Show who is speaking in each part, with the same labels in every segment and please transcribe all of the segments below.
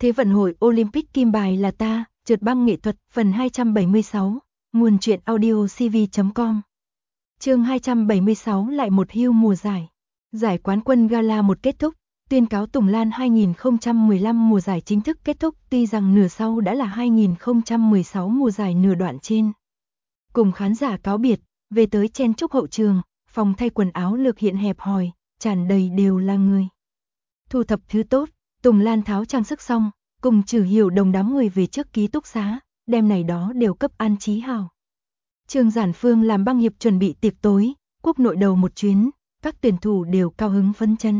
Speaker 1: Thế vận hội Olympic kim bài là ta, trượt băng nghệ thuật, phần 276, nguồn truyện audio cv.com. Chương 276 lại một hưu mùa giải. Giải quán quân gala một kết thúc, tuyên cáo Tùng Lan 2015 mùa giải chính thức kết thúc, tuy rằng nửa sau đã là 2016 mùa giải nửa đoạn trên. Cùng khán giả cáo biệt, về tới chen chúc hậu trường, phòng thay quần áo lược hiện hẹp hòi, tràn đầy đều là người. Thu thập thứ tốt, Tùng Lan tháo trang sức xong, cùng Trử Hiểu Đồng đám người về trước ký túc xá, đem này đó đều cấp an trí hào. Trương Giản Phương làm băng hiệp chuẩn bị tiệc tối, quốc nội đầu một chuyến, các tuyển thủ đều cao hứng phấn chấn.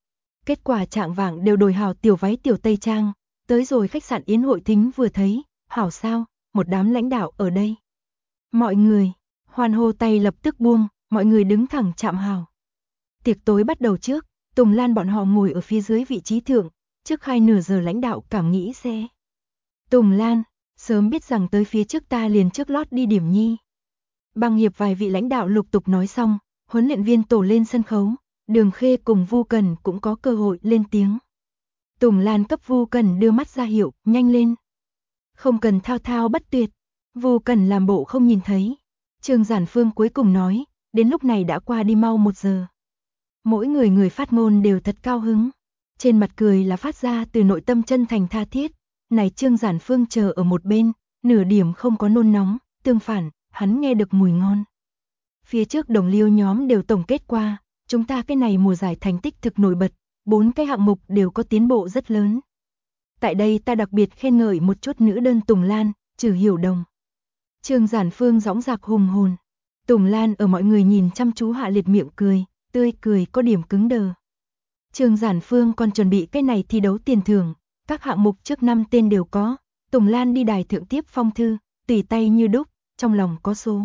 Speaker 1: Kết quả trạng vạng đều đổi hào tiểu váy tiểu tây trang, tới rồi khách sạn Yến Hội Thính vừa thấy, hảo sao, một đám lãnh đạo ở đây. Mọi người, hoan hô tay lập tức buông, mọi người đứng thẳng chạm hào. Tiệc tối bắt đầu trước, Tùng Lan bọn họ ngồi ở phía dưới vị trí thượng, trước khai nửa giờ lãnh đạo cảm nghĩ sẽ. Tùng Lan, sớm biết rằng tới phía trước ta liền trước lót đi điểm nhi. Băng hiệp vài vị lãnh đạo lục tục nói xong, huấn luyện viên tổ lên sân khấu, Đường Khê cùng Vu Cần cũng có cơ hội lên tiếng. Tùng Lan cấp Vu Cần đưa mắt ra hiệu, nhanh lên. Không cần thao thao bất tuyệt. Vu Cần làm bộ không nhìn thấy. Trương Giản Phương cuối cùng nói, đến lúc này đã qua đi mau 1 giờ. Mỗi người phát ngôn đều thật cao hứng. Trên mặt cười là phát ra từ nội tâm chân thành tha thiết. Này Trương Giản Phương chờ ở một bên, nửa điểm không có nôn nóng, tương phản, hắn nghe được mùi ngon. Phía trước đồng liêu nhóm đều tổng kết qua, chúng ta cái này mùa giải thành tích thực nổi bật, 4 cái hạng mục đều có tiến bộ rất lớn. Tại đây ta đặc biệt khen ngợi một chút nữ đơn Tùng Lan, Trử Hiểu Đồng. Trương Giản Phương dõng dạc hùng hồn. Tùng Lan ở mọi người nhìn chăm chú hạ liệt miệng cười, tươi cười có điểm cứng đờ. Trương Giản Phương còn chuẩn bị cái này thi đấu tiền thưởng, các hạng mục trước năm tên đều có. Tùng Lan đi đài thượng tiếp phong thư, tùy tay như đúc, trong lòng có số.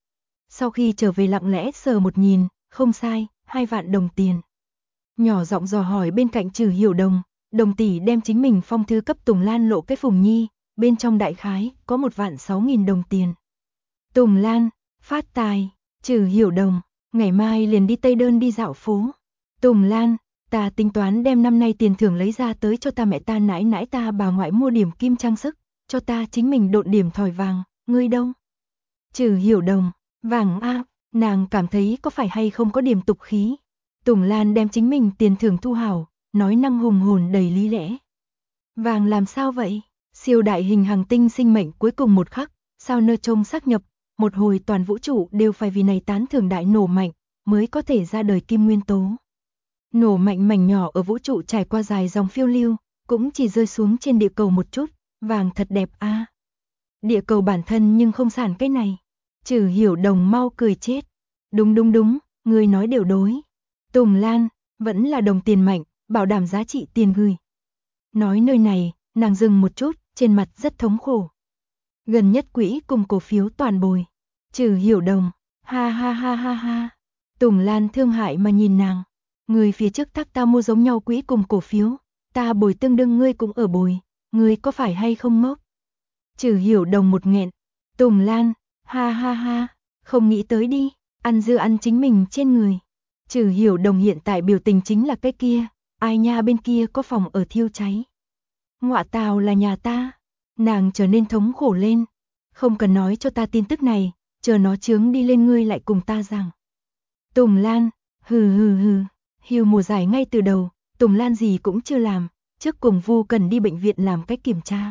Speaker 1: Sau khi trở về lặng lẽ sờ một nhìn, không sai, 2 vạn đồng tiền. Nhỏ giọng dò hỏi bên cạnh Trử Hiểu Đồng, đồng tỷ đem chính mình phong thư cấp Tùng Lan lộ cái phùng nhi, bên trong đại khái có 1.600.000 đồng tiền. Tùng Lan, phát tài. Trử Hiểu Đồng, ngày mai liền đi Tây Đơn đi dạo phố. Tùng Lan, ta tính toán đem năm nay tiền thưởng lấy ra tới cho ta mẹ ta nãi nãi ta bà ngoại mua điểm kim trang sức, cho ta chính mình độn điểm thỏi vàng, ngươi đâu? Trử Hiểu Đồng, vàng a, nàng cảm thấy có phải hay không có điểm tục khí. Tùng Lan đem chính mình tiền thưởng thu hảo, nói năng hùng hồn đầy lý lẽ. Vàng làm sao vậy? Siêu đại hình hành tinh sinh mệnh cuối cùng một khắc, sao nơ trông xác nhập, một hồi toàn vũ trụ đều phải vì này tán thưởng đại nổ mạnh, mới có thể ra đời kim nguyên tố. Nổ mạnh mảnh nhỏ ở vũ trụ trải qua dài dòng phiêu lưu, cũng chỉ rơi xuống trên địa cầu một chút, vàng thật đẹp a. Địa cầu bản thân nhưng không sản cái này. Trử Hiểu Đồng mau cười chết. Đúng, người nói đều đối. Tùng Lan, vẫn là đồng tiền mạnh, bảo đảm giá trị tiền gửi. Nói nơi này, nàng dừng một chút, trên mặt rất thống khổ. Gần nhất quỹ cùng cổ phiếu toàn bồi. Trử Hiểu Đồng, ha ha. Tùng Lan thương hại mà nhìn nàng. Người phía trước thác ta mua giống nhau quỹ cùng cổ phiếu, ta bồi tương đương ngươi cũng ở bồi, ngươi có phải hay không ngốc? Trử Hiểu Đồng một nghẹn. Tùng Lan, ha, không nghĩ tới đi, ăn dưa ăn chính mình trên người. Trử Hiểu Đồng hiện tại biểu tình chính là cái kia, ai nha bên kia có phòng ở thiêu cháy. Ngọa tào là nhà ta. Nàng trở nên thống khổ lên. Không cần nói cho ta tin tức này, chờ nó chướng đi lên ngươi lại cùng ta rằng. Tùng Lan, hừ. Hưu mùa giải ngay từ đầu, Tùng Lan gì cũng chưa làm, trước cùng Vu Cần đi bệnh viện làm cách kiểm tra.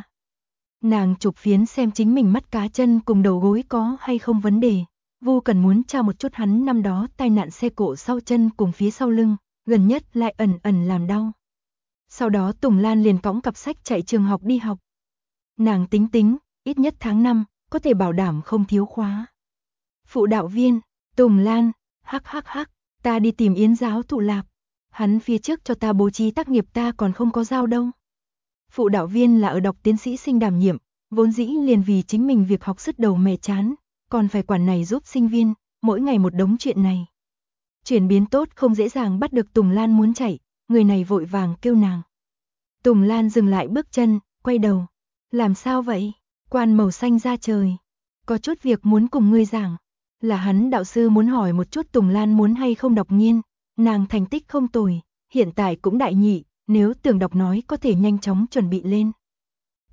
Speaker 1: Nàng chụp phiến xem chính mình mắt cá chân cùng đầu gối có hay không vấn đề. Vu Cần muốn tra một chút hắn năm đó tai nạn xe cộ sau chân cùng phía sau lưng, gần nhất lại ẩn làm đau. Sau đó Tùng Lan liền cõng cặp sách chạy trường học đi học. Nàng tính, ít nhất tháng 5, có thể bảo đảm không thiếu khóa. Phụ đạo viên, Tùng Lan, hắc, ta đi tìm Yến giáo thụ Lạp. Hắn phía trước cho ta bố trí tác nghiệp ta còn không có giao đâu. Phụ đạo viên là ở đọc tiến sĩ sinh đảm nhiệm, vốn dĩ liền vì chính mình việc học sứt đầu mẻ chán, còn phải quản này giúp sinh viên, mỗi ngày một đống chuyện này. Chuyển biến tốt không dễ dàng bắt được Tùng Lan muốn chạy, người này vội vàng kêu nàng. Tùng Lan dừng lại bước chân, quay đầu. Làm sao vậy? Quan màu xanh ra trời. Có chút việc muốn cùng ngươi giảng. Là hắn đạo sư muốn hỏi một chút Tùng Lan muốn hay không đọc nghiên. Nàng thành tích không tồi, hiện tại cũng đại nhị, nếu tưởng đọc nói có thể nhanh chóng chuẩn bị lên.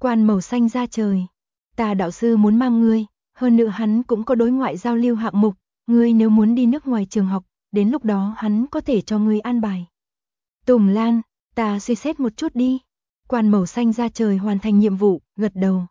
Speaker 1: Quan màu xanh ra trời. Ta đạo sư muốn mang ngươi, hơn nữa hắn cũng có đối ngoại giao lưu hạng mục, ngươi nếu muốn đi nước ngoài trường học, đến lúc đó hắn có thể cho ngươi an bài. Tùng Lan, ta suy xét một chút đi. Quan màu xanh ra trời hoàn thành nhiệm vụ, gật đầu.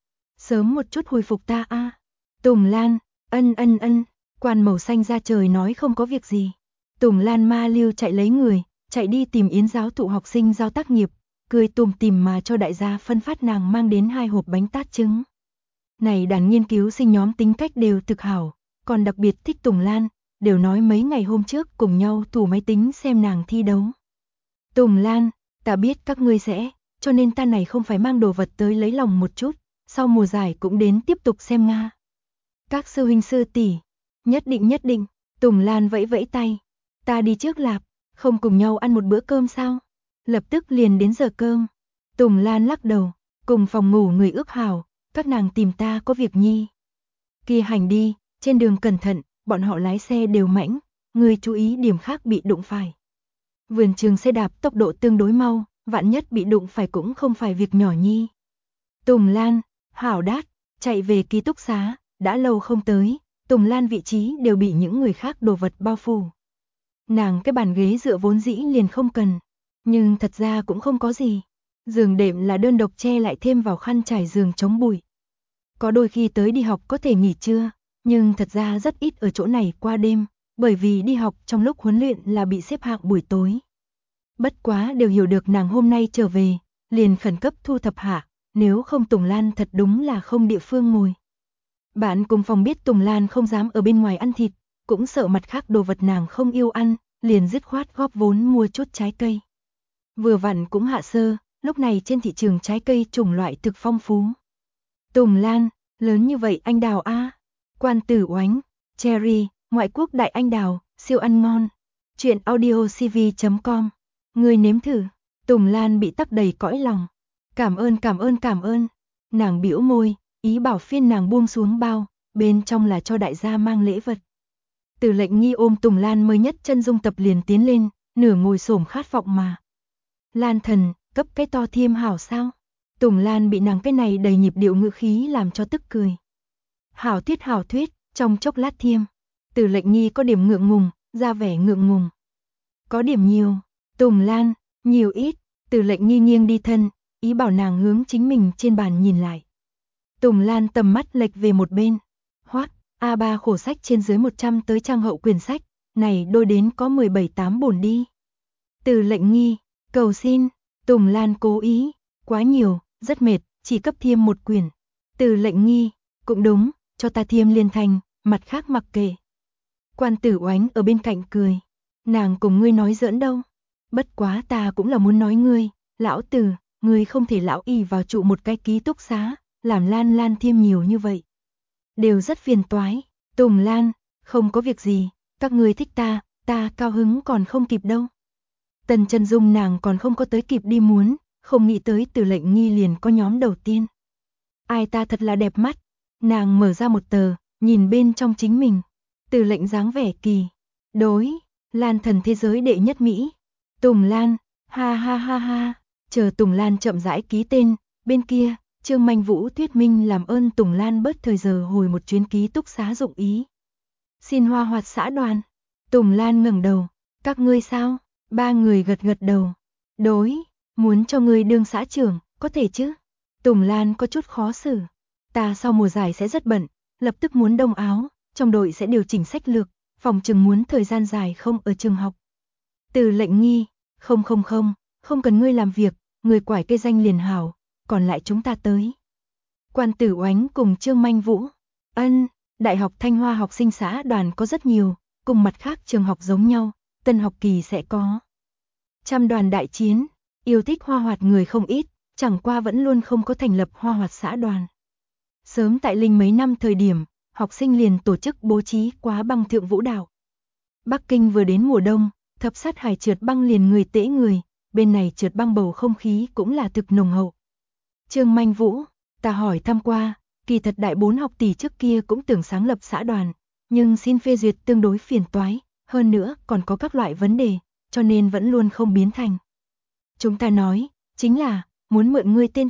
Speaker 1: Sớm một chút hồi phục ta a. Tùng Lan, ân. Quan màu xanh ra trời nói không có việc gì. Tùng Lan ma lưu chạy lấy người, chạy đi tìm Yến giáo thụ học sinh giao tác nghiệp, cười tùm tìm mà cho đại gia phân phát nàng mang đến 2 hộp bánh tát trứng. Này đàn nghiên cứu sinh nhóm tính cách đều thực hảo, còn đặc biệt thích Tùng Lan, đều nói mấy ngày hôm trước cùng nhau thủ máy tính xem nàng thi đấu. Tùng Lan, ta biết các ngươi sẽ, cho nên ta này không phải mang đồ vật tới lấy lòng một chút, sau mùa giải cũng đến tiếp tục xem Nga. Các sư huynh sư tỷ, nhất định, Tùng Lan vẫy vẫy tay, ta đi trước lạp, không cùng nhau ăn một bữa cơm sao? Lập tức liền đến giờ cơm. Tùng Lan lắc đầu, cùng phòng ngủ người ước hảo, các nàng tìm ta có việc nhi. Kia hành đi, trên đường cẩn thận, bọn họ lái xe đều mãnh, người chú ý điểm khác bị đụng phải. Vườn trường xe đạp tốc độ tương đối mau, vạn nhất bị đụng phải cũng không phải việc nhỏ nhi. Tùng Lan, hảo đát, chạy về ký túc xá, đã lâu không tới, Tùng Lan vị trí đều bị những người khác đồ vật bao phủ. Nàng cái bàn ghế dựa vốn dĩ liền không cần, nhưng thật ra cũng không có gì. Giường đệm là đơn độc che lại thêm vào khăn trải giường chống bụi. Có đôi khi tới đi học có thể nghỉ trưa, nhưng thật ra rất ít ở chỗ này qua đêm, bởi vì đi học trong lúc huấn luyện là bị xếp hạng buổi tối. Bất quá đều hiểu được nàng hôm nay trở về, liền khẩn cấp thu thập hạ, nếu không Tùng Lan thật đúng là không địa phương ngồi. Bạn cùng phòng biết Tùng Lan không dám ở bên ngoài ăn thịt, cũng sợ mặt khác đồ vật nàng không yêu ăn, liền dứt khoát góp vốn mua chút trái cây. Vừa vặn cũng hạ sơ, lúc này trên thị trường trái cây chủng loại thực phong phú. Tùng Lan, lớn như vậy anh đào a. Quan Tử Oánh, cherry, ngoại quốc đại anh đào, siêu ăn ngon. Chuyện audiocv.com. Người nếm thử. Tùng Lan bị tắc đầy cõi lòng. Cảm ơn. Nàng bĩu môi, ý bảo phiên nàng buông xuống bao, bên trong là cho đại gia mang lễ vật. Từ Lệnh Nghi ôm Tùng Lan mới nhất chân dung tập liền tiến lên, nửa ngồi xổm khát vọng mà. Lan thần, cấp cái to thiêm hảo sao? Tùng Lan bị nàng cái này đầy nhịp điệu ngữ khí làm cho tức cười. Hảo thuyết, trong chốc lát thiêm. Từ Lệnh Nghi có điểm ngượng ngùng, ra vẻ ngượng ngùng. Có điểm nhiều. Tùng Lan, nhiều ít. Từ Lệnh Nghi nghiêng đi thân, ý bảo nàng hướng chính mình trên bàn nhìn lại. Tùng Lan tầm mắt lệch về một bên. Hoác, A3 khổ sách trên dưới 100 tới trang hậu quyển sách, này đôi đến có 17-8 bổn đi. Từ Lệnh Nghi, cầu xin. Tùng Lan cố ý, quá nhiều, rất mệt, chỉ cấp thiêm một quyển. Từ Lệnh Nghi, cũng đúng, cho ta thiêm liên thành, mặt khác mặc kệ. Quan Tử Oánh ở bên cạnh cười, nàng cùng ngươi nói giỡn đâu. Bất quá ta cũng là muốn nói ngươi, lão Tử, ngươi không thể lão ỷ vào trụ một cái ký túc xá, làm Lan thiêm nhiều như vậy. Đều rất phiền toái. Tùng Lan, không có việc gì, các ngươi thích ta cao hứng còn không kịp đâu. Tần Chân Dung nàng còn không có tới kịp đi muốn, không nghĩ tới Từ Lệnh Nghi liền có nhóm đầu tiên. Ai ta thật là đẹp mắt. Nàng mở ra một tờ, nhìn bên trong chính mình. Từ Lệnh dáng vẻ kỳ. Đối, Lan thần thế giới đệ nhất Mỹ. Tùng Lan, ha. Chờ Tùng Lan chậm rãi ký tên, bên kia, Trương Manh Vũ thuyết minh làm ơn Tùng Lan bớt thời giờ hồi một chuyến ký túc xá dụng ý. Xin Hoa Hoạt xã đoàn. Tùng Lan ngẩng đầu, các ngươi sao? 3 người gật đầu. Đối, muốn cho ngươi đương xã trưởng, có thể chứ? Tùng Lan có chút khó xử. Ta sau mùa giải sẽ rất bận, lập tức muốn đông áo, trong đội sẽ điều chỉnh sách lược, phòng chừng muốn thời gian dài không ở trường học. Từ Lệnh Nghi, không cần ngươi làm việc, người quải cây danh liền hảo, còn lại chúng ta tới. Quan Tử Oánh cùng Trương Manh Vũ, Đại học Thanh Hoa học sinh xã đoàn có rất nhiều, cùng mặt khác trường học giống nhau, tân học kỳ sẽ có. Trăm đoàn đại chiến, yêu thích Hoa Hoạt người không ít, chẳng qua vẫn luôn không có thành lập Hoa Hoạt xã đoàn. Sớm tại Linh mấy năm thời điểm, học sinh liền tổ chức bố trí quá băng thượng vũ đạo. Bắc Kinh vừa đến mùa đông, thập sát hải trượt băng liền người tễ người, bên này trượt băng bầu không khí cũng là thực nồng hậu. Trương Manh Vũ, ta hỏi thăm qua, kỳ thật đại 4 học tỷ trước kia cũng tưởng sáng lập xã đoàn, nhưng xin phê duyệt tương đối phiền toái, hơn nữa còn có các loại vấn đề, cho nên vẫn luôn không biến thành. Chúng ta nói, chính là, muốn mượn ngươi tên tuổi,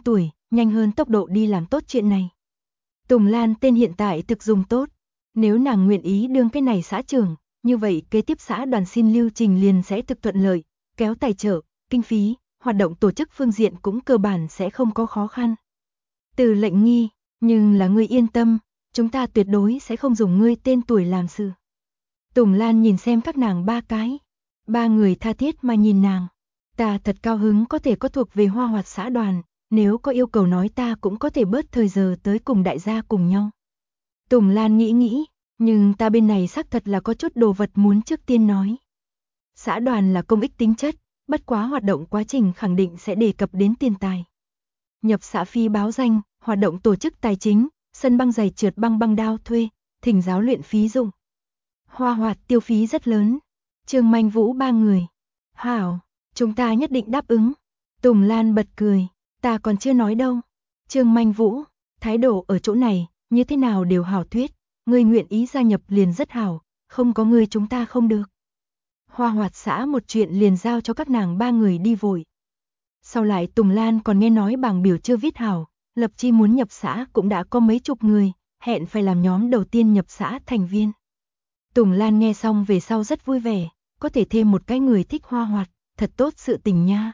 Speaker 1: nhanh hơn tốc độ đi làm tốt chuyện này. Tùng Lan tên hiện tại thực dùng tốt, nếu nàng nguyện ý đương cái này xã trưởng, như vậy kế tiếp xã đoàn xin lưu trình liền sẽ thực thuận lợi, kéo tài trợ, kinh phí, hoạt động tổ chức phương diện cũng cơ bản sẽ không có khó khăn. Từ Lệnh Nghi, nhưng là ngươi yên tâm, chúng ta tuyệt đối sẽ không dùng ngươi tên tuổi làm sự. Tùng Lan nhìn xem các nàng ba cái, ba người tha thiết mà nhìn nàng. Ta thật cao hứng có thể có thuộc về Hoa Hoạt xã đoàn, nếu có yêu cầu nói ta cũng có thể bớt thời giờ tới cùng đại gia cùng nhau. Tùng Lan nghĩ, nhưng ta bên này xác thật là có chút đồ vật muốn trước tiên nói. Xã đoàn là công ích tính chất, bất quá hoạt động quá trình khẳng định sẽ đề cập đến tiền tài. Nhập xã phí báo danh, hoạt động tổ chức tài chính, sân băng giày trượt băng đao thuê, thỉnh giáo luyện phí dụng. Hoa Hoạt tiêu phí rất lớn. Trương Manh Vũ ba người. Hảo, chúng ta nhất định đáp ứng. Tùng Lan bật cười, ta còn chưa nói đâu. Trương Manh Vũ, thái độ ở chỗ này, như thế nào đều hảo thuyết, ngươi nguyện ý gia nhập liền rất hảo, không có ngươi chúng ta không được. Hoa Hoạt xã một chuyện liền giao cho các nàng ba người đi vội. Sau lại Tùng Lan còn nghe nói bảng biểu chưa viết hảo, lập chi muốn nhập xã cũng đã có mấy chục người, hẹn phải làm nhóm đầu tiên nhập xã thành viên. Tùng Lan nghe xong về sau rất vui vẻ, có thể thêm một cái người thích Hoa Hoạt, thật tốt sự tình nha.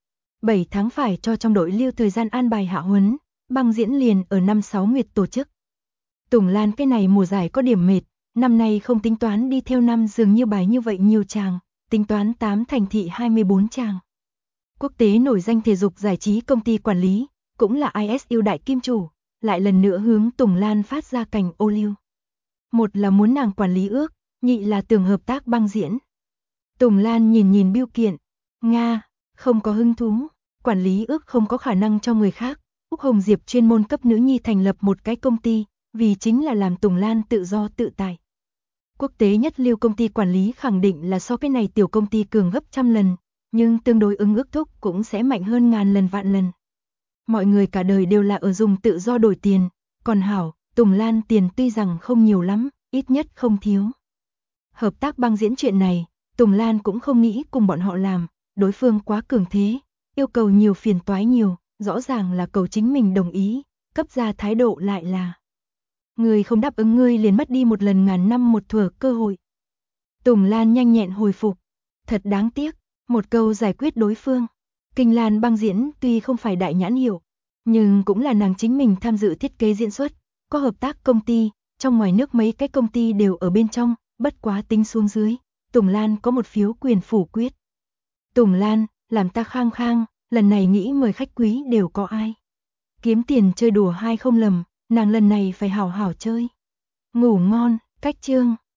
Speaker 1: 7 tháng phải cho trong đội lưu thời gian an bài hạ huấn, băng diễn liền ở năm 6 nguyệt tổ chức. Tùng Lan cái này mùa giải có điểm mệt, năm nay không tính toán đi theo năm dường như bài như vậy nhiều chàng, tính toán 8 thành thị 24 chàng. Quốc tế nổi danh thể dục giải trí công ty quản lý, cũng là ISU đại kim chủ, lại lần nữa hướng Tùng Lan phát ra cảnh ô liu. Một là muốn nàng quản lý ước, nhị là tưởng hợp tác băng diễn. Tùng Lan nhìn bưu kiện, Nga, không có hứng thú, quản lý ước không có khả năng cho người khác. Úc Hồng Diệp chuyên môn cấp nữ nhi thành lập một cái công ty, vì chính là làm Tùng Lan tự do tự tại. Quốc tế nhất lưu công ty quản lý khẳng định là so cái này tiểu công ty cường gấp trăm lần, nhưng tương đối ứng ước thúc cũng sẽ mạnh hơn ngàn lần vạn lần. Mọi người cả đời đều là ở dùng tự do đổi tiền, còn hảo, Tùng Lan tiền tuy rằng không nhiều lắm, ít nhất không thiếu. Hợp tác băng diễn chuyện này, Tùng Lan cũng không nghĩ cùng bọn họ làm, đối phương quá cường thế, yêu cầu nhiều phiền toái nhiều, rõ ràng là cầu chính mình đồng ý, cấp ra thái độ lại là người không đáp ứng ngươi liền mất đi một lần ngàn năm một thuở cơ hội. Tùng Lan nhanh nhẹn hồi phục, thật đáng tiếc, một câu giải quyết đối phương. Kinh Lan băng diễn tuy không phải đại nhãn hiệu, nhưng cũng là nàng chính mình tham dự thiết kế diễn xuất, có hợp tác công ty, trong ngoài nước mấy cái công ty đều ở bên trong, bất quá tính xuống dưới, Tùng Lan có một phiếu quyền phủ quyết. Tùng Lan, làm ta khang khang, lần này nghĩ mời khách quý đều có ai. Kiếm tiền chơi đùa hai không lầm, nàng lần này phải hảo hảo chơi. Ngủ ngon, cách chương.